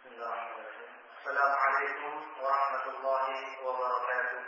Bismillahirrahmanirrahim. Assalamualaikum warahmatullahi wabarakatuh.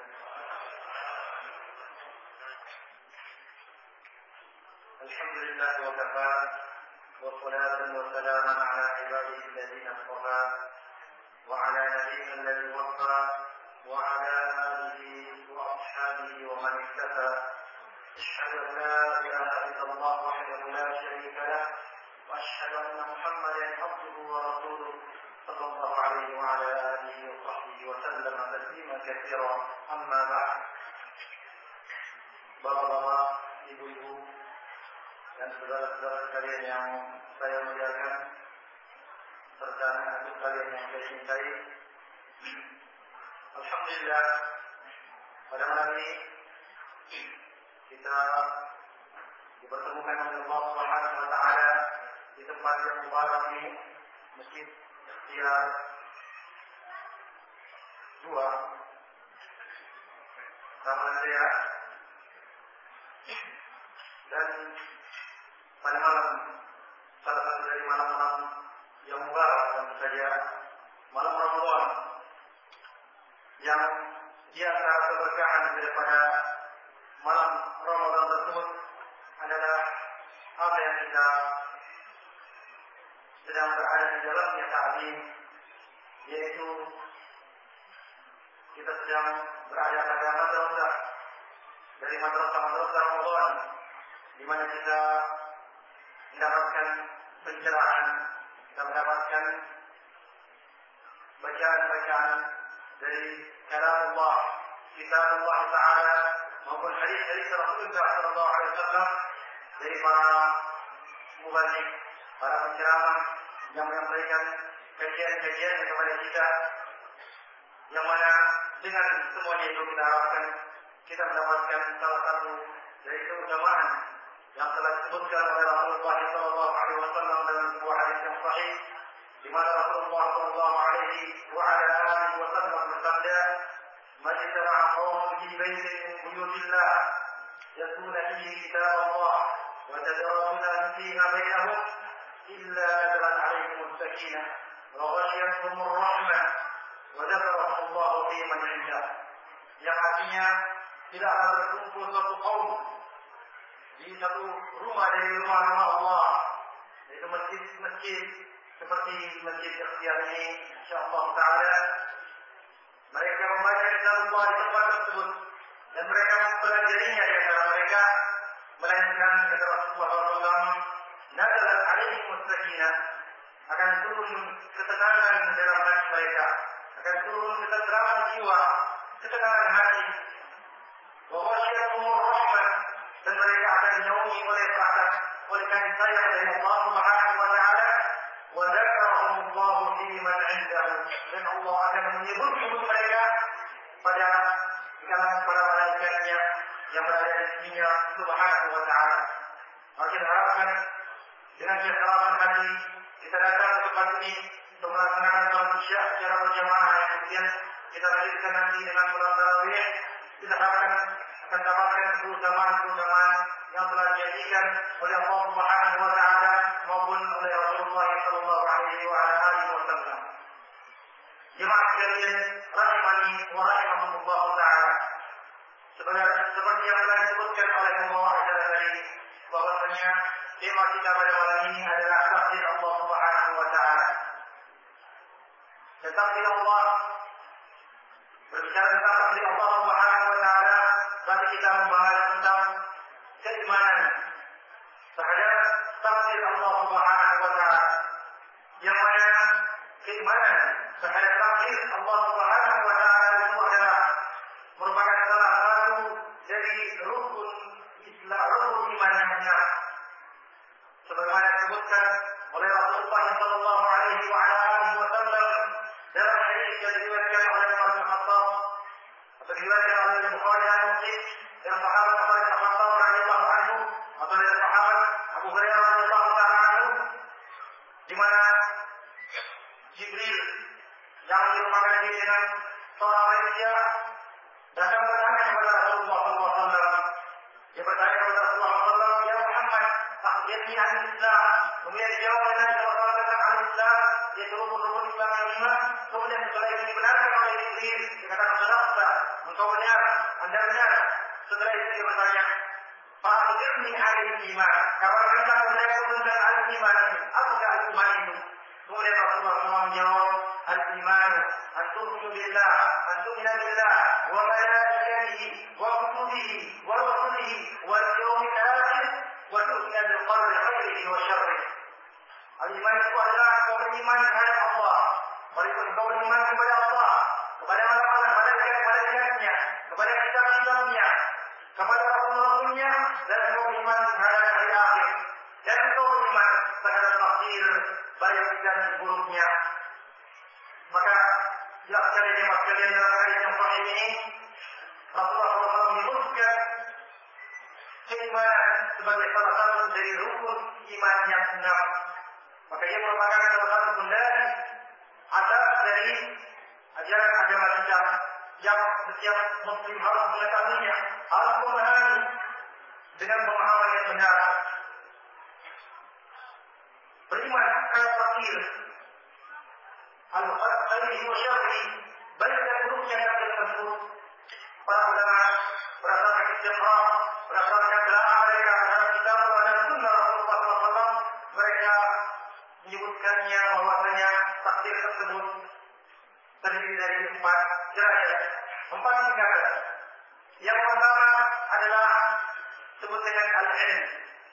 Alhamdulillah wa kafa wa salatu wa salamun ala ibadihi alladhina istafa wa ala nabiyyina alladhi waffa wa ala alihi wa ashabihi wa man iktafa. Asyhadu an la ilaha illallah wahdahu la syarika lah wa asyhadu anna Muhammadan abduhu wa rasuluh sallallahu alaihi wa ala alihi wa sahbihi wa sallam taslima katsira. Amma ba'd. Bapak-bapak, ibu-ibu dan saudara-saudara sekalian yang saya muliakan, serta anak-anak sekalian yang saya cintai, alhamdulillah pada malam ini kita dipertemukan oleh Allah Subhanahu wa taala di tempat yang mubarak ini, Masjid Ikhtiar 2 Taman Raya, dan pada malam salah satu dari malam-malam yang mubarak, tentu saja malam Ramadan, yang di antara keberkahan daripada malam Ramadan tersebut adalah apa yang kita sedang berada di dalamnya saat ini, yaitu kita sedang berada pada madrasah dari madrasah Ramadan, di mana kita mendapatkan pencerahan, kita mendapatkan bacaan-bacaan dari kalam Allah, kitab Allah Taala, maupun hadis-hadis Rasulullah sallallahu alaihi wasallam dari para muballigh, para penceramah yang menyampaikan kajian-kajian kepada kita, yang mana dengan semuanya itu kita harapkan kita mendapatkan salah satu dari keutamaan yang telah disebutkan oleh Rasulullah sallallahu alaihi wasallam dalam sebuah hadis yang sahih, di mana Rasulullah sallallahu alaihi wa ala alihi wasallam bersabda, "Majtama'a qaumun fi baitin min buyutillah yatluna fihi kitab Allah wa yatadarasuna fiha bainahum illa nazalat 'alaihim as-sakinah wa ghashiyatuhum ar-rahmah wa dzakarahum Allah fi man 'indah." Yang artinya tidak akan berkumpul suatu kaum di satu rumah dari rumah-rumah Allah, yaitu masjid-masjid seperti Masjid Ikhtiar ini, insyaallah taala. Mereka membaca kitab Allah di tempat tersebut dan mereka mempelajarinya di antara mereka, melainkan kata Rasulullah SAW, nazalat 'alaihim as-sakinah, akan turun ketenangan dalam hati mereka, akan turun ketentraman jiwa, ketenangan hati. Wa ghashiyatuhum ar-rahmah, dan mereka akan dinaungi oleh perasaan, oleh kasih sayang dari Allah Subhanahu wa taala. Wa dzakarahum Allah fi man 'indahu, dan Allah akan menyebut mereka pada kalangan para malaikatnya yang berada di sisinya Subhanahu wa taala. Maka kita harapkan dengan keikhlasan hati kita datang ke tempat ini untuk melaksanakan salat Isya secara berjamaah, yang kemudian kita lanjutkan nanti dengan salat tarawih. Kita harapkan akan dapatkan keutamaan-keutamaan yang telah dijadikan oleh Allah Subhanahu wa taala maupun oleh Rasulullah sallallahu alaihi wa ala alihi wasallam. Jemaah sekalian rahimani wa rahimakumullah taala. Seperti yang telah disebutkan oleh Allah tadi, bahwasanya tema kita pada malam ini adalah takdir Allah Subhanahu wa taala. Takdir Allah, berbicara tentang takdir Allah Subhanahu wa taala, berarti kita membahas tentang keimanan terhadap takdir Allah Subhanahu wa taala, yang mana keimanan terhadap takdir Allah Subhanahu wa taala itu adalah merupakan salah satu dari rukun Islam, rukun iman yang benar, sebagaimana disebutkan oleh Rasulullah sallallahu alaihi wa ala alihi wasallam dalam hadis yang diriwayatkan oleh Umar bin Khattab atau diriwayatkan oleh Bukhari dan Muslim dari sahabat Umar bin Khattab radhiyallahu anhu atau dari sahabat Abu Hurairah radhiyallahu taala anhu, di mana Jibril yang merupakan dengan seorang manusia datang bertanya kepada Rasulullah sallallahu alaihi wasallam. Dia bertanya kepada Rasulullah sallallahu alaihi wasallam, "Ya Muhammad, akhbirni an Islam." Kemudian dijawab dengan salah satu kata Islam, yaitu rukun Islam yang iman. Kapan kita menunjukkan al-iman? Apakah al-iman itu? Kemudian Rasulullah SAW menjawab, al-iman an tu'minu billah, an tu'mina billah wa malaikatihi wa kutubihi wa rusulihi wal yawmil akhir wa tu'mina bil qadri khairihi wa syarrihi. Al-iman itu adalah kau beriman kepada Allah, kau beriman kepada Allah, kepada malaikat-malaikatnya, kepada kitab-kitabnya, kepada Rasul-Rasulnya, dan kau beriman terhadap hari akhir, dan kau beriman terhadap takdir baik dan buruknya. Maka jelas sekali jemaah sekalian dalam hadis yang sahih ini, Rasulullah SAW menyebutkan keimanan sebagai salah satu dari rukun iman yang 6. Maka ia merupakan salah satu pondasi asas dari ajaran agama Islam yang setiap muslim harus mengetahuinya, harus memahami dengan pemahaman yang benar. Beriman terhadap takdir, al-qadri wa syarri, baik dan buruknya takdir tersebut. Para ulama berdasarkan istimrah, berdasarkan telaah mereka terhadap kitab dan sunnah Rasulullah SAW, mereka menyebutkannya bahwasanya takdir tersebut terdiri dari 4 derajat, 4 tingkatan. Yang pertama adalah disebut dengan al-ilm.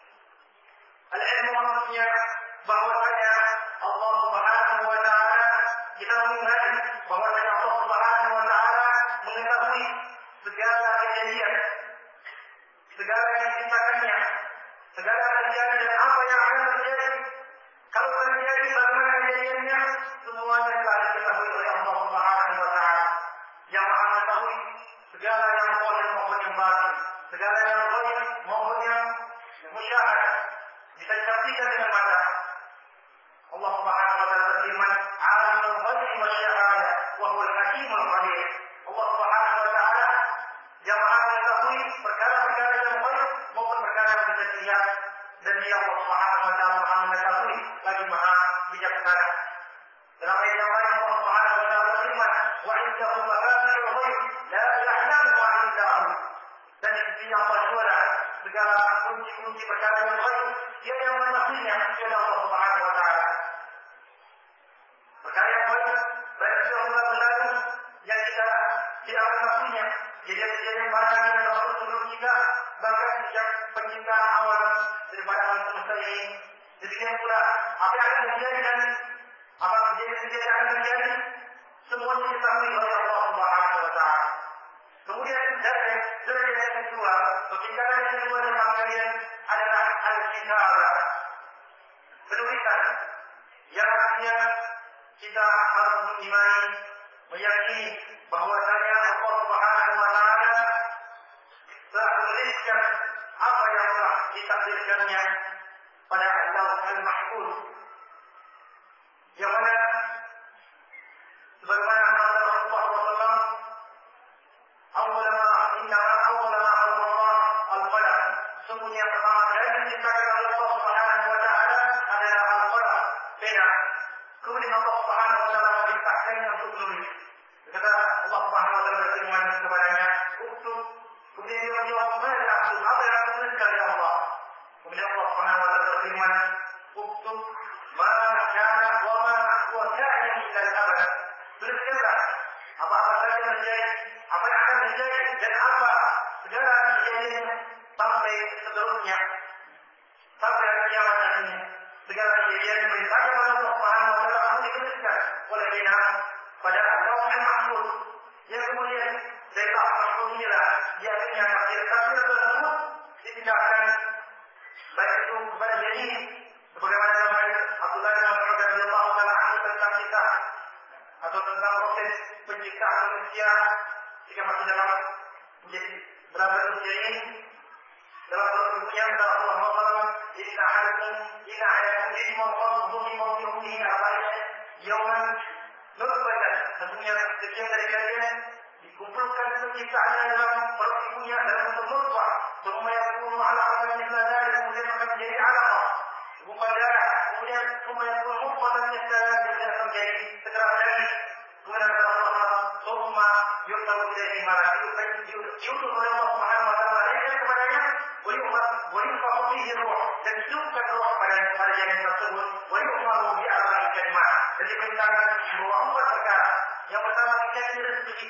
Al-ilm maksudnya bahwasanya Allah Subhanahu wa taala, kita mengenal bahwasanya Allah Subhanahu wa taala mengetahui segala kejadian, segala yang diciptakannya, segala kejadian dan apa yang akan terjadi. Kalau terjadi bagaimana kejadiannya, semuanya telah diketahui oleh Allah Subhanahu wa taala. Yang Maha mengetahui segala yang zahir maupun yang batin, segala yang zahir maupun yang musyahadah, bisa disaksikan dengan mata. Allah Subhanahu wa taala berfirman, "Alimul ghaibi wasyahadah wa huwal hakimul khabir." Allah Subhanahu wa taala yang Maha mengetahui perkara-perkara yang zahir maupun perkara yang bisa dilihat, dan Dia Allah Subhanahu wa taala Maha mengetahui lagi Maha bijaksana. Dalam ayat yang lain Allah Subhanahu wa taala berfirman, "Wa 'indahu mafatihul ghaib la ya'lamuha illa hu." Dan di sisi Allah Taala segala kunci-kunci perkara yang baik, Dia yang mengetahuinya, kepada Allah Subhanahu wa taala. Perkara yang baik, baik sudah berlalu yang kita tidak mengetahuinya, kejadian para nabi dan rasul sebelum kita, bahkan sejak penciptaan awal daripada alam semesta ini. Demikian pula apa yang akan terjadi dan apa kejadian yang akan terjadi, semuanya diketahui oleh Allah Subhanahu wa taala. Kemudian dari yang kedua, perkara yang kedua dalam kalian adalah al-kitabah, penulisan, yang artinya kita harus mengimani, meyakini bahwasanya Allah Subhanahu wa taala telah menuliskan apa yang telah ditakdirkannya pada Lauh al-Mahfuz, yang mana sebagaimana kata Rasulullah SAW, awal ma Allah al-qalam, sungguhnya yang pertama kali diciptakan oleh Allah Subhanahu wa taala adalah al-qalam, pena. Kemudian Allah Subhanahu wa taala memerintahkannya untuk menulis. Kata Allah Subhanahu wa taala berfirman kepadanya, "Uktub." Kemudian dia menjawab, "Mana aku? Apa yang aku tuliskan ya Allah?" Kemudian Allah Subhanahu wa taala berfirman, "Uktub ma kana wa ma huwa ka'in ila al-abad." Tuliskanlah apa-apa saja yang terjadi, apa yang akan terjadi, dan apa segala kejadian sampai seterusnya, sampai hari kiamat nanti. Segala kejadian yang diberitakan oleh Allah Subhanahu wa taala harus dituliskan oleh Dia pada Lauh al-Mahfuz. Yang kemudian dari Lauh al-Mahfuz inilah dia akhirnya takdir tersebut ditindakkan baik itu kepada diri, sebagaimana dalam hadis Abdullah bin Mas'ud radhiyallahu taala anhu tentang kita, atau tentang proses penciptaan manusia jika masih dalam menjadi berada ini dalam bentuknya kata Allah Subhanahu "Inna ahadakum yajma'u khalqahu min bawdi ummihi arba'ina yawman nutfatan." Sesungguhnya setiap dari kalian dikumpulkan penciptaannya dalam perut ibunya dalam bentuk nutfah, kemudian yakunu 'alaqatan mithla dzalik, kemudian akan menjadi 'alaqah, gumpalan darah, kemudian yakunu mudghatan mithla dzalik, kemudian akan menjadi segera daging. Kemudian kata Allah, "Tsumma yursalu ilaihi malakun," diutus oleh Allah Subhanahu wa taala kepadanya, "Wa yunfakhu fihi ruh, dan hidupkan roh pada janin tersebut. Wa yu'maru bi arba'i kalimat. Dan diperintahkan bahwa 4 perkara. Yang pertama dikasih rezeki.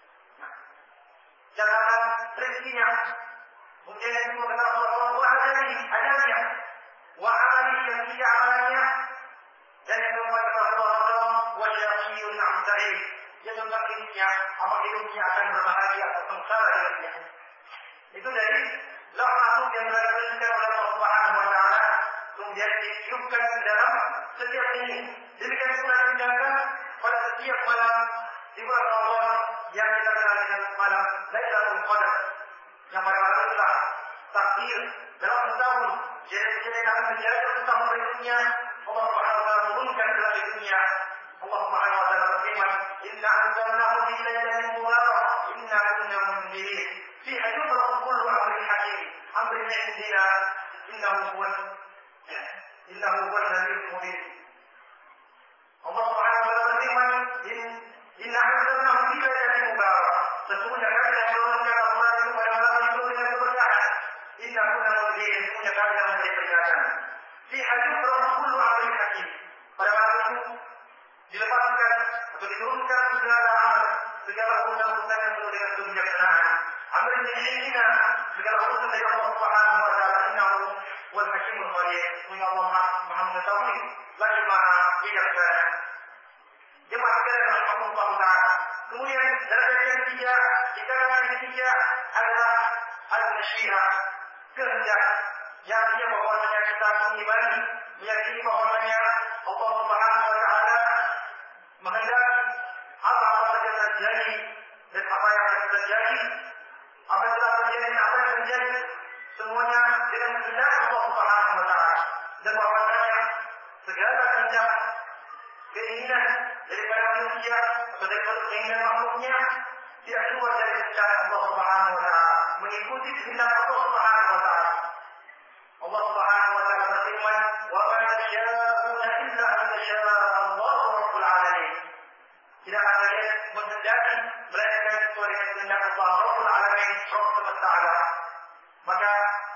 Catatan rezekinya. Kemudian yang kedua kata Allah wa ajalnya. Wa amali dan tiga amalannya. Dan yang keempat kata Allah wa syaqiyun am sa'id. Yang tentang hidupnya akan berbahagia atau sengsara hidupnya. Itu dari lauh mahfuz yang telah dituliskan oleh Allah Subhanahu wa taala, kemudian ditiupkan dalam setiap ini. Demikian pula tindakan pada setiap malam di bulan Ramadan yang kita kenal dengan malam Lailatul Qadar. Yang pada malam itulah takdir dalam setahun jadi akan menjadi setahun berikutnya Allah Subhanahu wa taala turunkan ke dalam dunia. Allah Subhanahu wa taala berfirman, "Inna anzalnahu fi lailatin mubarakah, inna kunna munzirin, fiha yufraqu kullu amrin hakim, amrin min indina, innahu huwal nabiyul mubin." Allah Subhanahu wa taala berfirman, "Inna anzalnahu fi lailatin mubarakah." Sesungguhnya kami telah menurunkan Al-Quran itu pada malam itu dengan keberkahan. Inna kunna munzirin, sesungguhnya kami telah memberi peringatan. Fiha yufraqu kullu amrin hakim. Pada malam itu dilepaskan atau diturunkan segala urusan-urusan yang penuh dengan kebijaksanaan. Amrin min indina, segala urusan dari Allah Subhanahu wa taala. Innahu wal hakimul khabir. Sesungguhnya Allah Maha mengetahui lagi Maha bijaksana. Jemaah sekalian rahimakumullah taala. Kemudian derajat yang ketiga, tingkatan yang ketiga adalah al-masyiah, kehendak. Yang artinya bahwasanya kita mengimani, meyakini bahwasanya Allah Subhanahu wa taala menghendaki apa-apa saja terjadi dan apa yang akan terjadi, apa yang telah terjadi dan apa yang terjadi, semuanya dengan kehendak Allah Subhanahu wa taala. Dan bahwasanya segala kehendak, keinginan daripada manusia atau daripada keinginan makhluknya tidak keluar dari kehendak Allah Subhanahu wa taala, mengikuti kehendak Allah Subhanahu wa taala. Allah Subhanahu wa taala berfirman, "Wa ma tasyaa'una illa an yasha'a Allahu rabbul alamin." Tidak akan kalian menghendaki melainkan sesuai dengan kehendak Allah Rabbul Alamin, Rabb semesta alam. Maka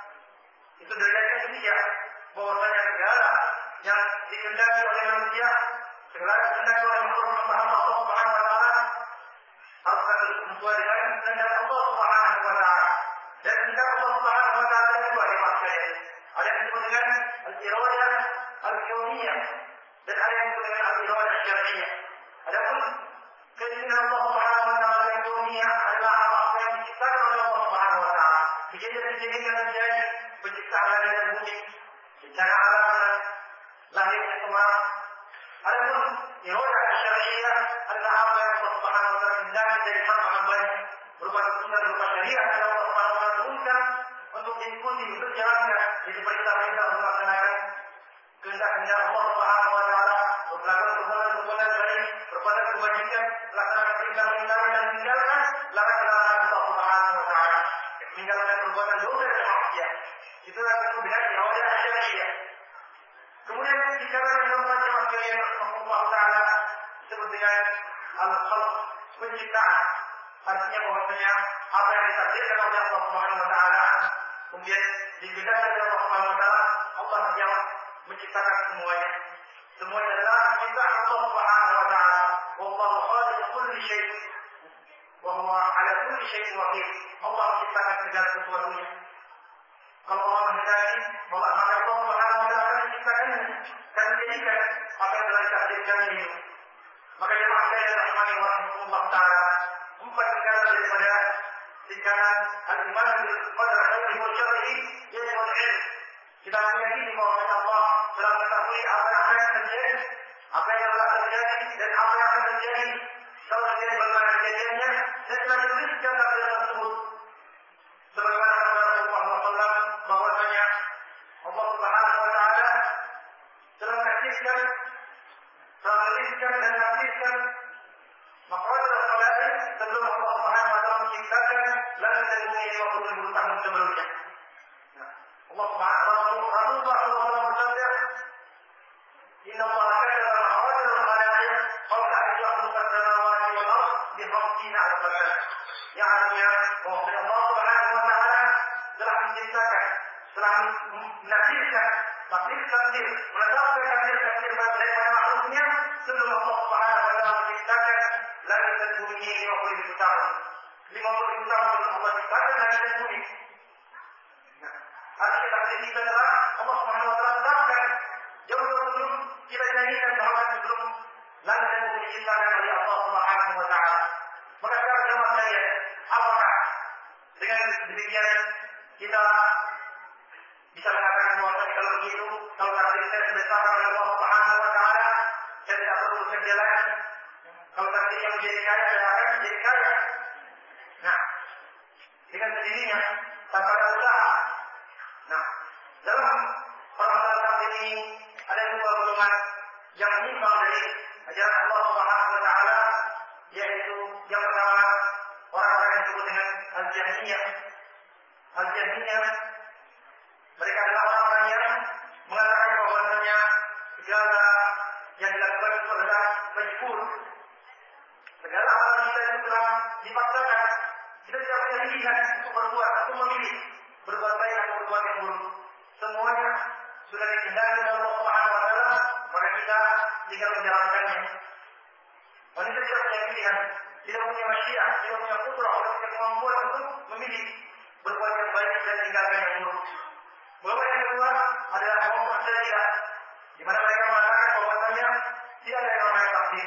itu derajat yang ketiga, bahwasanya segala yang dikehendaki oleh manusia, segala yang dikehendaki oleh makhluk Allah Subhanahu wa taala harus sesuai dengan kehendak Allah Subhanahu wa taala. Dan kehendak Allah Subhanahu wa taala itu ada maksudnya. Ada yang disebut dengan al-iradah al-kauniyah dan ada yang disebut dengan al-iradah syar'iyyah. Adapun keinginan Allah Subhanahu wa taala yang kauniyah adalah apa yang diciptakan oleh Allah Subhanahu wa taala. Kejadian-kejadian yang terjadi, penciptaan langit dan bumi, bencana alam, lahirnya kemar. Adapun iradah syar'iyyah adalah apa yang Allah Subhanahu wa taala hendaki dari hamba-hambanya, berupa keputusan, berupa syariat yang Allah Subhanahu wa taala turunkan untuk diikuti, untuk dijalankan. Jadi perintah-perintah untuk melaksanakan kehendak-kehendak Allah Subhanahu wa taala, untuk melakukan perbuatan-perbuatan baik, perbuatan kebajikan, melaksanakan perintah-perintah dan meninggalkan larangan-larangan Allah Subhanahu wa taala, meninggalkan perbuatan dosa dan maksiat. Itulah kemudian iradah syar'iyyah. Kemudian bicara yang keempat sekalian Allah taala disebut dengan al-khalq, penciptaan. Artinya bahwasanya apa yang ditakdirkan oleh Allah Subhanahu wa taala kemudian dibedakan oleh Allah Subhanahu wa taala, Allah yang menciptakan semuanya. Semuanya adalah ciptaan Allah Subhanahu wa taala. Wallahu khaliqu kulli syai' wa huwa 'ala kulli syai'in wakil. Allah menciptakan segala sesuatunya. Kalau Allah menghendaki, maka Allah Subhanahu wa taala akan menciptakannya dan menjadikan apa yang telah ditakdirkan itu. Maka jemaah sekalian rahimani wa rahimakumullah taala, 4 tingkatan daripada tingkatan al-iman bil qadar khairihi wa syarrihi yaitu al-ilm. Kita meyakini bahwa Allah telah mengetahui apa yang akan terjadi, apa yang telah terjadi dan apa yang akan terjadi. Kalau terjadi bagaimana kejadiannya dan telah dituliskan takdir tersebut. Sebagaimana kata Rasulullah SAW bahwasanya Allah Subhanahu wa taala telah menakdirkan, telah menuliskan dan menakdirkan maqadir al-khalaiq sebelum Allah Subhanahu wa taala menciptakan langit dan bumi 50.000 tahun sebelumnya. Allah Subhanahu wa taala bersabda, "Inna Allah kataba maqadir al-khalaiq qabla an yakhluqa as-samawati wal ardh bi 50 alf sana." Yang artinya bahwa Allah Subhanahu wa taala telah menciptakan setelah menafsirkan takdir, menetapkan takdir dari makhluknya sebelum Allah Subhanahu wa taala menciptakan langit dan bumi ini 50.000 tahun. 50.000 tahun sebelum Allah menciptakan langit dan bumi. Nah, artinya takdir kita telah Allah Subhanahu wa taala tetapkan jauh sebelum kita jadikan, bahkan sebelum langit dan bumi diciptakan oleh Allah Subhanahu wa taala. Maka sekarang jemaah saya, apakah dengan demikian kita bisa mengatakan bahwa kalau begitu, kalau takdir saya sebesar oleh Allah Subhanahu wa taala, saya tidak perlu bekerja lagi. Kalau takdir yang menjadi kaya, saya akan menjadi kaya. Nah, dengan sendirinya tanpa ada usaha. Nah, dalam permasalahan takdir ini ada dua golongan yang menyimpang dari ajaran Allah Subhanahu wa taala, yaitu yang pertama orang-orang yang disebut dengan Al-Jahmiyah. Al-Jahmiyah mereka adalah orang-orang yang mengatakan bahwasanya segala yang dilakukan itu adalah majbur. Segala amalan kita itu telah dipaksakan. Kita tidak punya pilihan untuk berbuat atau memilih berbuat baik atau berbuat yang buruk. Semuanya sudah dikehendaki oleh Allah Subhanahu wa taala, maka kita tinggal menjalankannya. Manusia tidak punya pilihan, tidak punya masyiah, tidak punya qudrah, tidak punya kemampuan untuk memilih berbuat yang baik dan tinggalkan yang buruk. Golongan yang kedua adalah kaum Mu'tazilah, di mana mereka mengatakan bahwasanya tidak ada yang namanya takdir.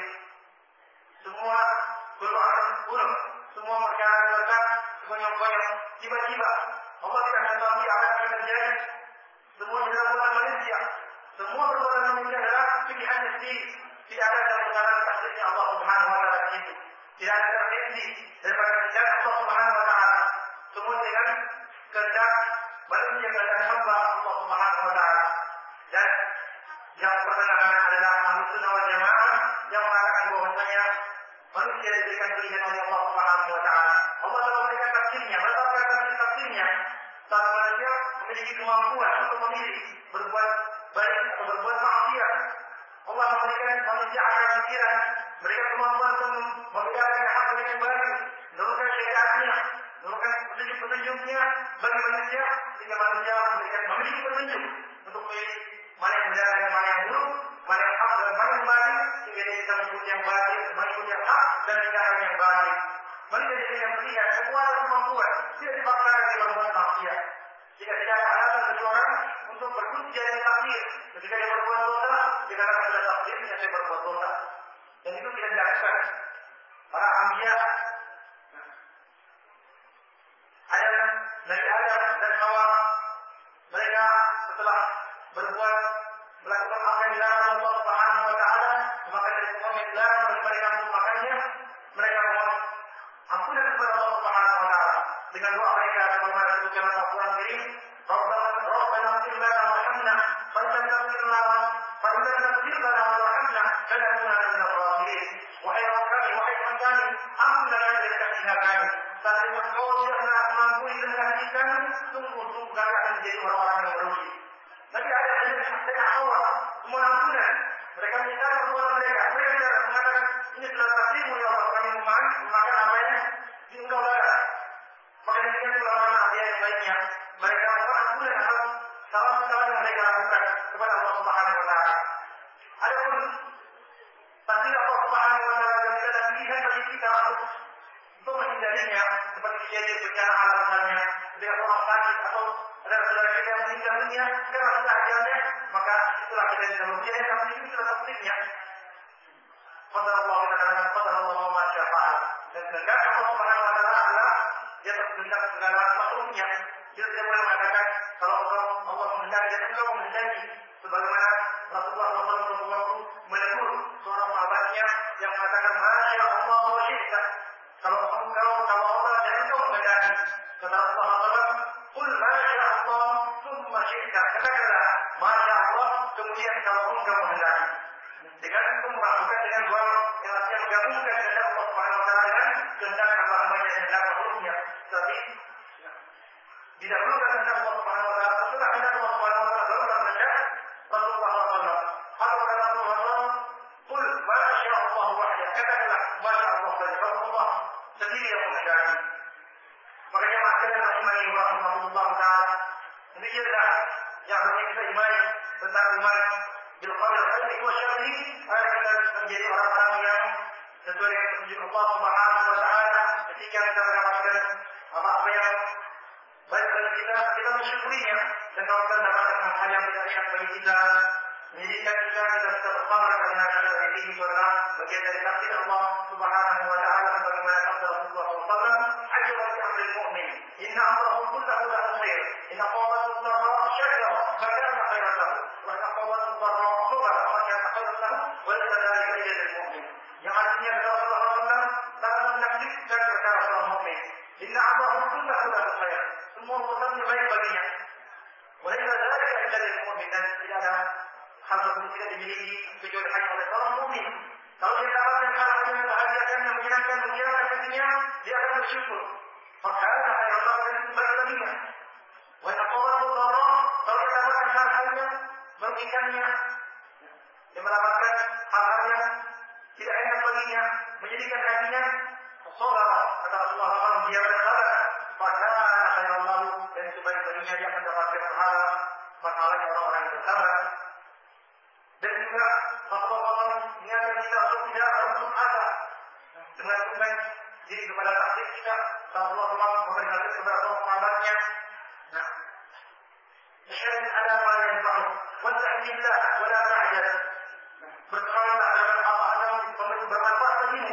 Semua golongan buruk, semua perkara-perkara sekonyong-konyong, tiba-tiba Allah tidak mengetahui apa yang akan terjadi. Semua dilakukan manusia, semua perbuatan manusia adalah pilihannya sendiri. Tidak ada dalam perkara takdirnya Allah Subhanahu wa taala itu. Tidak ada intervensi daripada kehendak Allah Subhanahu wa taala. Semua dengan kehendak manusia, kehendak hamba Allah Subhanahu wa taala. Dan yang pertengahan adalah Ahlussunnah wal Jamaah yang mengatakan bahwasanya manusia diberikan pilihan oleh Allah Subhanahu wa taala. Allah telah memberikan takdirnya, menetapkan takdirnya. Saat manusia memiliki kemampuan untuk memilih berbuat baik atau berbuat maksiat, Allah memberikan manusia akal pikiran, memberikan kemampuan untuk membedakan yang hak dan yang baik, menurunkan syariatnya, menurunkan petunjuk-petunjuknya bagi manusia, sehingga manusia memiliki petunjuk untuk memilih mana yang benar dan mana yang buruk, mana yang hak dan mana yang baik, sehingga dia bisa mengikuti yang baik, mengikuti yang hak dan tinggalkan yang baik. Manusia diberikan pilihan, kekuatan kemampuan, tidak dipaksakan dia berbuat maksiat. Jika tidak ada alasan seseorang untuk berhujjah dengan takdir, ketika dia berbuat dosa, dikatakan ada takdirnya saya berbuat dosa, dan itu tidak dilakukan. Para anbiya, Nabi Adam dan Hawa, mereka setelah melakukan apa yang dilarang Allah Subhanahu wa taala, memakan dari semua yang dilarang bagi mereka untuk makannya, mereka mohon ampunan kepada Allah Subhanahu wa taala dengan doa mereka sebagaimana disebutkan dalam Al-Qur'an Karim, Rabbana ighfir lana warhamna fa in lam taghfir lana lanakunanna minal khasirin. Wahai Rabb kami, wahai Tuhan kami, ampunilah dari kesalahan kami. Saat engkau tidak mengampuni kesalahan kami, sungguh kami akan menjadi orang-orang yang merugi. Tapi ada yang Hawa semua ampunan. Mereka minta perbuatan mereka. Mereka tidak mengatakan ini telah takdirmu ya Allah, kami memakan apa yang di engkau larang. Maka demikian ulama Nabi yang baiknya, mereka mohon ampunan atas salah-salah yang mereka lakukan kepada Allah Subhanahu wa taala. Adapun takdir Allah Subhanahu wa taala yang kita pilihan bagi kita untuk menghindarinya, seperti kejadian bencana alam misalnya, ketika orang sakit atau ada saudara kita yang meninggal dunia karena sudah ajalnya, maka itulah kita tidak memilih, tapi itu sudah takdirnya. Qadarullah katakan qadarullah ma syaa fa'al. Dan kehendak Allah Subhanahu wa taala adalah dia berkehendak segala makhluknya. Kita tidak boleh mengatakan kalau Allah menghendaki dan engkau menghendaki, sebagaimana Rasulullah SAW menegur seorang sahabatnya yang mengatakan masya Allah wa syi'ta. Kalau Allah dan engkau menghendaki, kata Rasulullah SAW, qul masya Allah tsumma syi'ta. Katakanlah masya Allah kemudian kalau engkau menghendaki. Dengan itu melakukan dengan dua yang artinya menggabungkan kehendak Allah Subhanahu wa taala dengan kehendak hamba-hambanya dan kehendak makhluknya. Tapi didahulukan kehendak Allah Subhanahu wa taala, setelah kehendak Allah Subhanahu wa taala baru kehendak Rasulullah SAW. Apa kata Rasulullah? Qul masya Allah wahda. Katakanlah masya Allah saja. Allah sendiri yang menghendaki. Makanya maksudnya rahimani wa rahmatullah taala. Demikianlah bil qadar khairihi wa syarrihi, agar kita menjadi orang-orang yang sesuai dengan petunjuk Allah Subhanahu wa taala. Ketika kita mendapatkan apa yang baik bagi kita mensyukurinya, dan kalau kita mendapatkan hal yang tidak enak bagi kita, menjadikan kita bisa bersabar karena ini adalah bagian dari takdir Allah Subhanahu wa taala. Sebagaimana kata Rasulullah SAW, "Ajaban li amril mu'min, inna amrahu kullahu lahu khair, in aqamathu dharra syakara fakana khairan lahu, wa in aqamathu dharra sabara fakana khairan lahu, wa lidzalika lil mu'min." Yang artinya Rasulullah SAW telah menakdirkan perkara seorang mukmin. Inna amrahu kullahu lahu khair, semua urusannya baik baginya. Wa lidzalika lil mu'min, dan tidak ada hal tersebut tidak dimiliki kecuali hanya oleh seorang mukmin. Kalau dia dapatkan hal yang membahagiakan, yang menyenangkan dunia dan hatinya, dia akan bersyukur. Maka Allah akan baik baginya. Wa taqawwadu dharra, kalau dia dapatkan hal-hal yang merugikannya, dia mendapatkan hal-hal yang tidak enak baginya, menjadikan hatinya sabar. Kata Rasulullah SAW, dia bersabar. Maka Allah, dan itu baik baginya, dia akan mendapatkan pahala orang-orang yang bersabar. Dan juga Rasulullah mengingatkan kita untuk tidak untuk ada dengan tujuan diri kepada takdir kita. Rasulullah memberikan kepada sahabatnya. Nah, syahid ala ma yanfa'u wa tahmillah wa la ta'jal. Bersemangatlah dengan apa yang bermanfaat bagimu.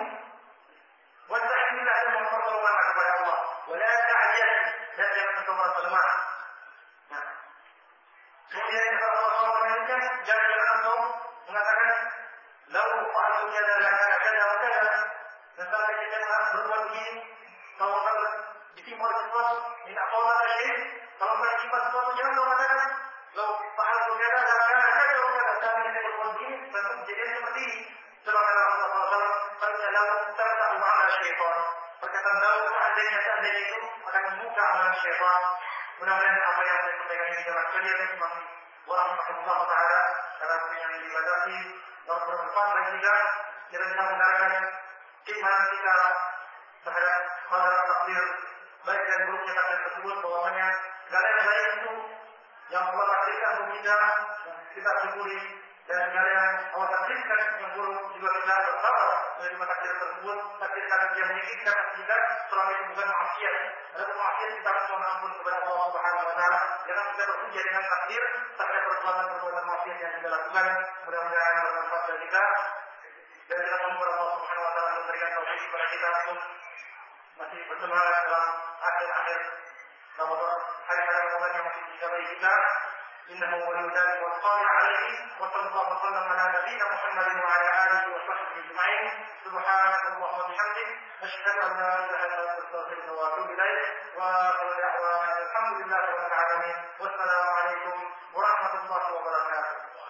Wa tahmillah, dan mempertolongan kepada Allah. Wa la ta'jal, dan jangan merasa lemah. Nah, kemudian Rasulullah mengingatkan, jangan engkau mengatakan lau fa'altu kada wa kada, dan sampai kita berbuat begini, kalau kalau ditimpa sesuatu, tidak mau ada kalau ditimpa sesuatu jangan kau katakan lau fa'altu kada wa kada, sampai kita berbuat begini, tentu kejadian seperti ini. Sebagaimana Rasulullah SAW, "Qala lau tarta'u ma'al syaitan." Perkataan lau seandainya itu akan membuka amalan syaitan. Mudah-mudahan apa yang saya sampaikan ini dalam kalian yang warahmatullahi wabarakatuh, karena yang dibatasi dan bermanfaat bagi kita, kita bisa menggunakan keimanan kita terhadap qadar takdir baik dan buruknya takdir tersebut, bahwasanya segala yang baik itu yang Allah takdirkan untuk kita syukuri, dan segala yang Allah takdirkan yang buruk juga kita bersabar menerima takdir tersebut. Takdirkan yang menginginkan kita selama itu bukan maksiat. Ada maksiat kita harus mohon ampun kepada Allah Subhanahu wa taala. Jangan kita berhujjah dengan takdir terhadap perbuatan maksiat yang kita lakukan. Mudah-mudahan bermanfaat bagi kita, dan kita memohon Allah Subhanahu wa taala memberikan taufik kepada kita untuk masih bersemangat dalam akhir-akhir Ramadan, hari-hari Ramadan yang masih bisa bagi kita. Innahu waliyyu dzalika wal qadiru alaihi, wa sallallahu wa sallam ala nabiyyina Muhammadin wa ala alihi wa sahbihi ajma'in. Subhanakallahumma wa bihamdik, asyhadu an la ilaha illa anta, astaghfiruka wa atubu ilaik. Wa akhiru da'wana alhamdulillahi rabbil alamin. Wassalamu alaikum warahmatullahi wabarakatuh.